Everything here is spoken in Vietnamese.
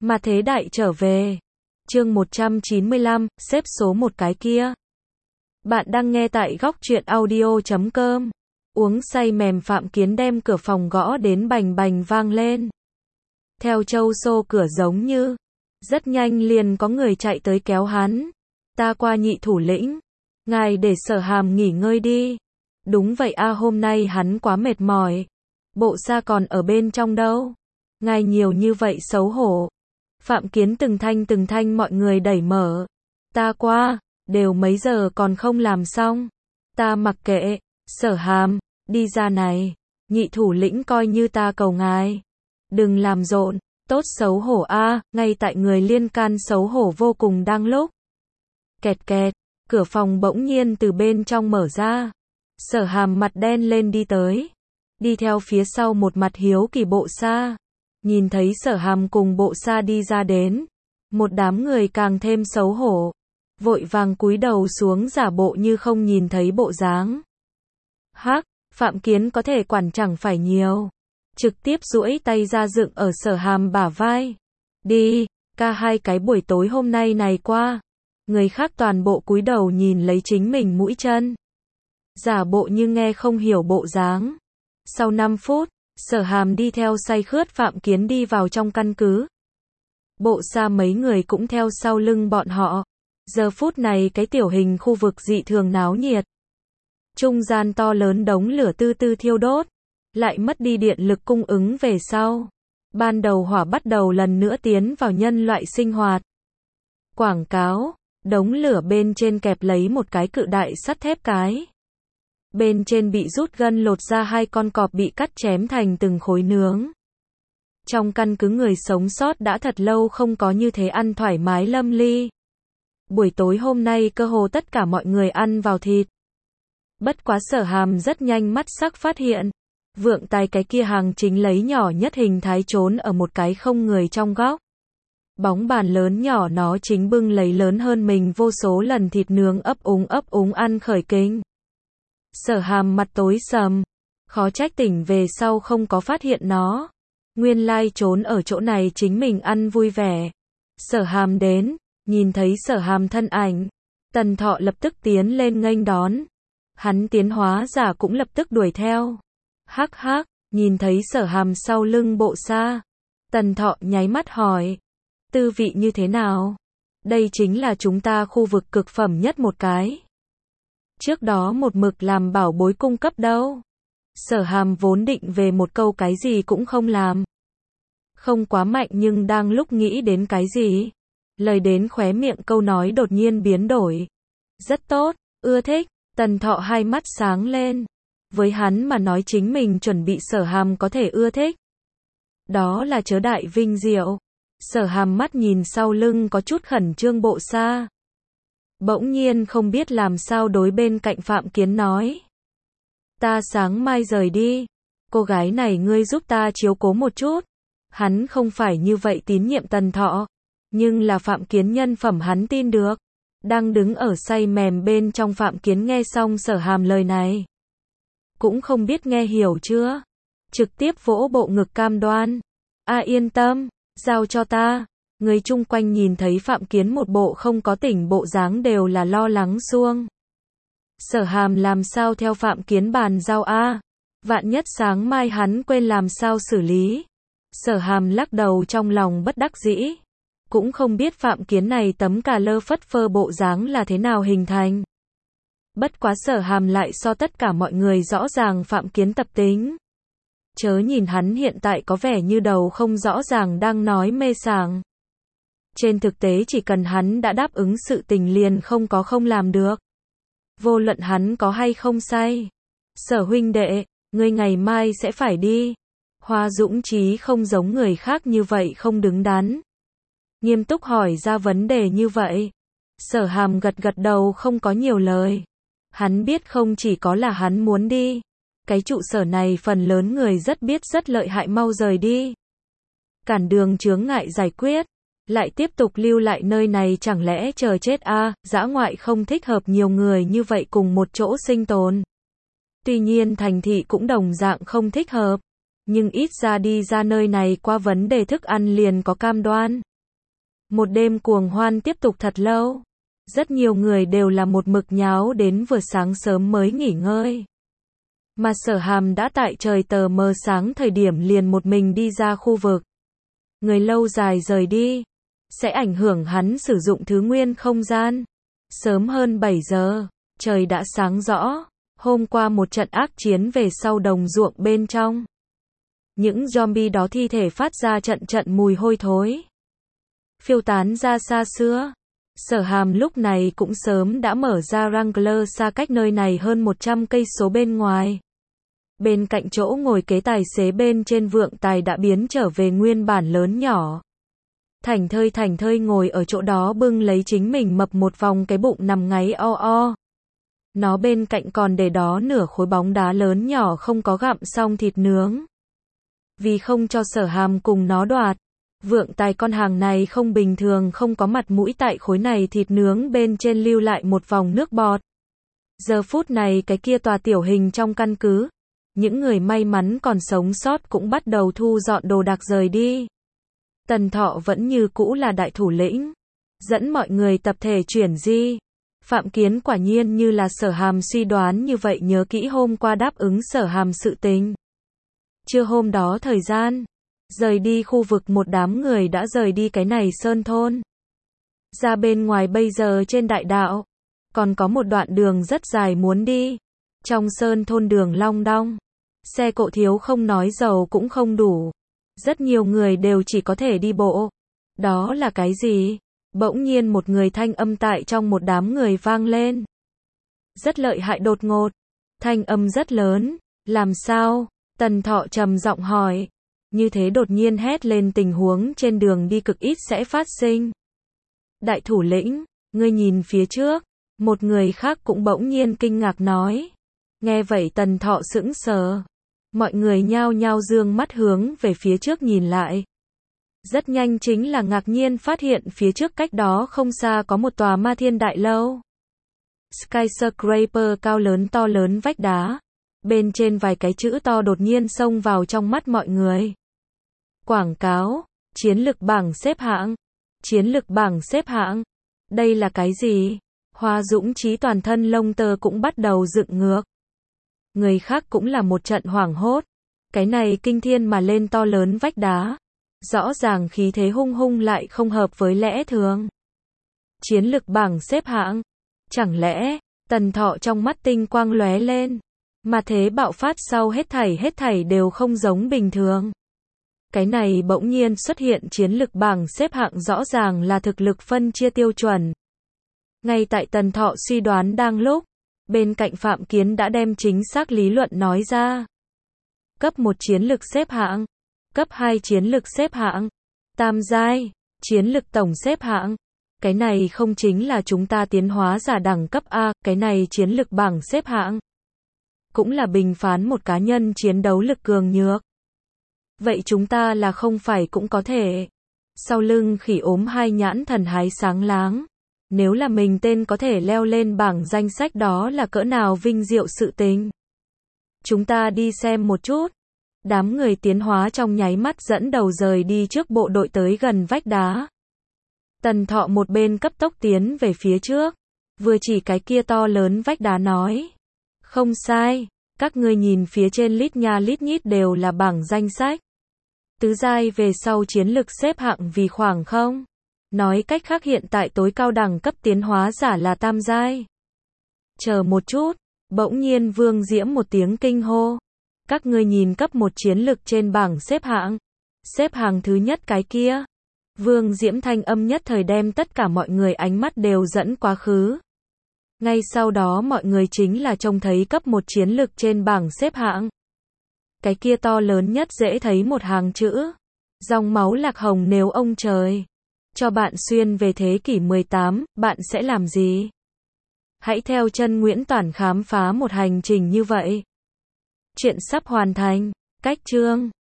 Mà thế đại trở về. Chương 195, xếp số một cái kia. Bạn đang nghe tại góc truyện audio.com. Uống say mềm Phạm Kiến đem cửa phòng gõ đến bành bành vang lên. Theo Châu xô cửa giống như. Rất nhanh liền có người chạy tới kéo hắn. Ta qua nhị thủ lĩnh. Ngài để Sở Hàm nghỉ ngơi đi. Đúng vậy a, hôm nay hắn quá mệt mỏi. Bộ sa còn ở bên trong đâu. Ngài nhiều như vậy xấu hổ. Phạm Kiến từng thanh mọi người đẩy mở. Ta qua, đều mấy giờ còn không làm xong. Ta mặc kệ, Sở Hàm, đi ra này. Nhị thủ lĩnh coi như ta cầu ngài. Đừng làm rộn, tốt xấu hổ a, ngay tại người liên can xấu hổ vô cùng đang lúc. Kẹt kẹt, cửa phòng bỗng nhiên từ bên trong mở ra. Sở Hàm mặt đen lên đi tới. Đi theo phía sau một mặt hiếu kỳ bộ sa. Nhìn thấy Sở Hàm cùng bộ sa đi ra đến. Một đám người càng thêm xấu hổ. Vội vàng cúi đầu xuống giả bộ như không nhìn thấy bộ dáng. Hắc, Phạm Kiến có thể quản chẳng phải nhiều. Trực tiếp duỗi tay ra dựng ở Sở Hàm bả vai. Đi, ca hai cái buổi tối hôm nay này qua. Người khác toàn bộ cúi đầu nhìn lấy chính mình mũi chân. Giả bộ như nghe không hiểu bộ dáng. Sau 5 phút, Sở Hàm đi theo say khướt Phạm Kiến đi vào trong căn cứ. Bộ sa mấy người cũng theo sau lưng bọn họ. Giờ phút này cái tiểu hình khu vực dị thường náo nhiệt. Trung gian to lớn đống lửa tư tư thiêu đốt. Lại mất đi điện lực cung ứng về sau. Ban đầu hỏa bắt đầu lần nữa tiến vào nhân loại sinh hoạt. Quảng cáo, đống lửa bên trên kẹp lấy một cái cự đại sắt thép cái. Bên trên bị rút gân lột ra 2 con cọp bị cắt chém thành từng khối nướng. Trong căn cứ người sống sót đã thật lâu không có như thế ăn thoải mái lâm ly. Buổi tối hôm nay cơ hồ tất cả mọi người ăn vào thịt. Bất quá Sở Hàm rất nhanh mắt sắc phát hiện. Vượng Tài cái kia hàng chính lấy nhỏ nhất hình thái trốn ở một cái không người trong góc. Bóng bàn lớn nhỏ nó chính bưng lấy lớn hơn mình vô số lần thịt nướng ấp úng ăn khởi kinh. Sở Hàm mặt tối sầm. Khó trách tỉnh về sau không có phát hiện nó. Nguyên lai trốn ở chỗ này chính mình ăn vui vẻ. Sở Hàm đến, nhìn thấy Sở Hàm thân ảnh. Tần Thọ lập tức tiến lên nghênh đón. Hắn tiến hóa giả cũng lập tức đuổi theo. Hắc hắc, nhìn thấy Sở Hàm sau lưng bộ sa. Tần Thọ nháy mắt hỏi. Tư vị như thế nào? Đây chính là chúng ta khu vực cực phẩm nhất một cái. Trước đó một mực làm bảo bối cung cấp đâu. Sở Hàm vốn định về một câu cái gì cũng không làm. Không quá mạnh nhưng đang lúc nghĩ đến cái gì. Lời đến khóe miệng câu nói đột nhiên biến đổi. Rất tốt, ưa thích. Tần Thọ hai mắt sáng lên. Với hắn mà nói chính mình chuẩn bị Sở Hàm có thể ưa thích. Đó là chớ đại vinh diệu. Sở Hàm mắt nhìn sau lưng có chút khẩn trương bộ sa. Bỗng nhiên không biết làm sao đối bên cạnh Phạm Kiến nói. Ta sáng mai rời đi. Cô gái này ngươi giúp ta chiếu cố một chút. Hắn không phải như vậy tín nhiệm Tần Thọ. Nhưng là Phạm Kiến nhân phẩm hắn tin được. Đang đứng ở say mềm bên trong Phạm Kiến nghe xong Sở Hàm lời này. Cũng không biết nghe hiểu chưa. Trực tiếp vỗ bộ ngực cam đoan. Yên tâm, giao cho ta. Người chung quanh nhìn thấy Phạm Kiến một bộ không có tỉnh bộ dáng đều là lo lắng xuông. Sở Hàm làm sao theo Phạm Kiến bàn giao vạn nhất sáng mai hắn quên làm sao xử lý. Sở Hàm lắc đầu trong lòng bất đắc dĩ. Cũng không biết Phạm Kiến này tấm cà lơ phất phơ bộ dáng là thế nào hình thành. Bất quá Sở Hàm lại so tất cả mọi người rõ ràng Phạm Kiến tập tính. Chớ nhìn hắn hiện tại có vẻ như đầu không rõ ràng đang nói mê sảng. Trên thực tế chỉ cần hắn đã đáp ứng sự tình liền không có không làm được. Vô luận hắn có hay không say. Sở huynh đệ, ngươi ngày mai sẽ phải đi. Hoa Dũng Chí không giống người khác như vậy không đứng đắn. Nghiêm túc hỏi ra vấn đề như vậy. Sở Hàm gật gật đầu không có nhiều lời. Hắn biết không chỉ có là hắn muốn đi. Cái trụ sở này phần lớn người rất biết rất lợi hại mau rời đi. Cản đường chướng ngại giải quyết. Lại tiếp tục lưu lại nơi này chẳng lẽ chờ chết dã ngoại không thích hợp nhiều người như vậy cùng một chỗ sinh tồn. Tuy nhiên thành thị cũng đồng dạng không thích hợp. Nhưng ít ra đi ra nơi này qua vấn đề thức ăn liền có cam đoan. Một đêm cuồng hoan tiếp tục thật lâu. Rất nhiều người đều là một mực nháo đến vừa sáng sớm mới nghỉ ngơi. Mà Sở Hàm đã tại trời tờ mờ sáng thời điểm liền một mình đi ra khu vực. Người lâu dài rời đi, sẽ ảnh hưởng hắn sử dụng thứ nguyên không gian. Sớm hơn 7 giờ, trời đã sáng rõ. Hôm qua một trận ác chiến về sau đồng ruộng bên trong. Những zombie đó thi thể phát ra trận trận mùi hôi thối. Phiêu tán ra xa xưa. Sở Hàm lúc này cũng sớm đã mở ra Wrangler xa cách nơi này hơn 100 cây số bên ngoài. Bên cạnh chỗ ngồi kế tài xế bên trên vượng tài đã biến trở về nguyên bản lớn nhỏ. Thảnh thơi ngồi ở chỗ đó bưng lấy chính mình mập một vòng cái bụng nằm ngáy o o. Nó bên cạnh còn để đó nửa khối bóng đá lớn nhỏ không có gặm xong thịt nướng. Vì không cho Sở Hàm cùng nó đoạt, vượng tài con hàng này không bình thường không có mặt mũi tại khối này thịt nướng bên trên lưu lại một vòng nước bọt. Giờ phút này cái kia tòa tiểu hình trong căn cứ, những người may mắn còn sống sót cũng bắt đầu thu dọn đồ đạc rời đi. Tần Thọ vẫn như cũ là đại thủ lĩnh, dẫn mọi người tập thể chuyển di. Phạm Kiến quả nhiên như là Sở Hàm suy đoán như vậy, nhớ kỹ hôm qua đáp ứng Sở Hàm sự tình. Trưa hôm đó thời gian, rời đi khu vực một đám người đã rời đi cái này sơn thôn. Ra bên ngoài bây giờ trên đại đạo, còn có một đoạn đường rất dài muốn đi. Trong sơn thôn đường long đong, xe cộ thiếu không nói dầu cũng không đủ. Rất nhiều người đều chỉ có thể đi bộ. Đó là cái gì? Bỗng nhiên một người thanh âm tại trong một đám người vang lên. Rất lợi hại, đột ngột. Thanh âm rất lớn. Làm sao? Tần Thọ trầm giọng hỏi. Như thế đột nhiên hét lên tình huống trên đường đi cực ít sẽ phát sinh. Đại thủ lĩnh, ngươi nhìn phía trước. Một người khác cũng bỗng nhiên kinh ngạc nói. Nghe vậy Tần Thọ sững sờ. Mọi người nhao nhao dương mắt hướng về phía trước nhìn lại. Rất nhanh chính là ngạc nhiên phát hiện phía trước cách đó không xa có một tòa Ma Thiên Đại Lâu. Skyscraper cao lớn to lớn vách đá. Bên trên vài cái chữ to đột nhiên xông vào trong mắt mọi người. Quảng cáo, chiến lực bảng xếp hạng. Chiến lực bảng xếp hạng. Đây là cái gì? Hoa Dũng Chí toàn thân lông tơ cũng bắt đầu dựng ngược. Người khác cũng là một trận hoảng hốt. Cái này kinh thiên mà lên to lớn vách đá. Rõ ràng khí thế hung hung lại không hợp với lẽ thường. Chiến lực bảng xếp hạng. Chẳng lẽ, Tần Thọ trong mắt tinh quang lóe lên. Mà thế bạo phát sau hết thảy đều không giống bình thường. Cái này bỗng nhiên xuất hiện chiến lực bảng xếp hạng rõ ràng là thực lực phân chia tiêu chuẩn. Ngay tại Tần Thọ suy đoán đang lúc, bên cạnh Phạm Kiến đã đem chính xác lý luận nói ra. Cấp 1 chiến lực xếp hạng, cấp 2 chiến lực xếp hạng, tam giai, chiến lực tổng xếp hạng. Cái này không chính là chúng ta tiến hóa giả đẳng cấp A, cái này chiến lực bảng xếp hạng. Cũng là bình phán một cá nhân chiến đấu lực cường nhược. Vậy chúng ta là không phải cũng có thể. Sau lưng Khỉ Ốm hai nhãn thần hái sáng láng. Nếu là mình tên có thể leo lên bảng danh sách đó là cỡ nào vinh diệu sự tình. Chúng ta đi xem một chút. Đám người tiến hóa trong nháy mắt dẫn đầu rời đi trước bộ đội tới gần vách đá. Tần Thọ một bên cấp tốc tiến về phía trước. Vừa chỉ cái kia to lớn vách đá nói. Không sai, các ngươi nhìn phía trên lít nha lít nhít đều là bảng danh sách. Tứ giai về sau chiến lực xếp hạng vì khoảng không. Nói cách khác hiện tại tối cao đẳng cấp tiến hóa giả là tam giai. Chờ một chút, bỗng nhiên Vương Diễm một tiếng kinh hô. Các ngươi nhìn cấp 1 chiến lực trên bảng xếp hạng. Xếp hàng thứ nhất cái kia. Vương Diễm thanh âm nhất thời đem tất cả mọi người ánh mắt đều dẫn quá khứ. Ngay sau đó mọi người chính là trông thấy cấp 1 chiến lực trên bảng xếp hạng. Cái kia to lớn nhất dễ thấy một hàng chữ. Dòng máu lạc hồng nếu ông trời cho bạn xuyên về thế kỷ 18, bạn sẽ làm gì? Hãy theo chân Nguyễn Toản khám phá một hành trình như vậy. Chuyện sắp hoàn thành. Cách chương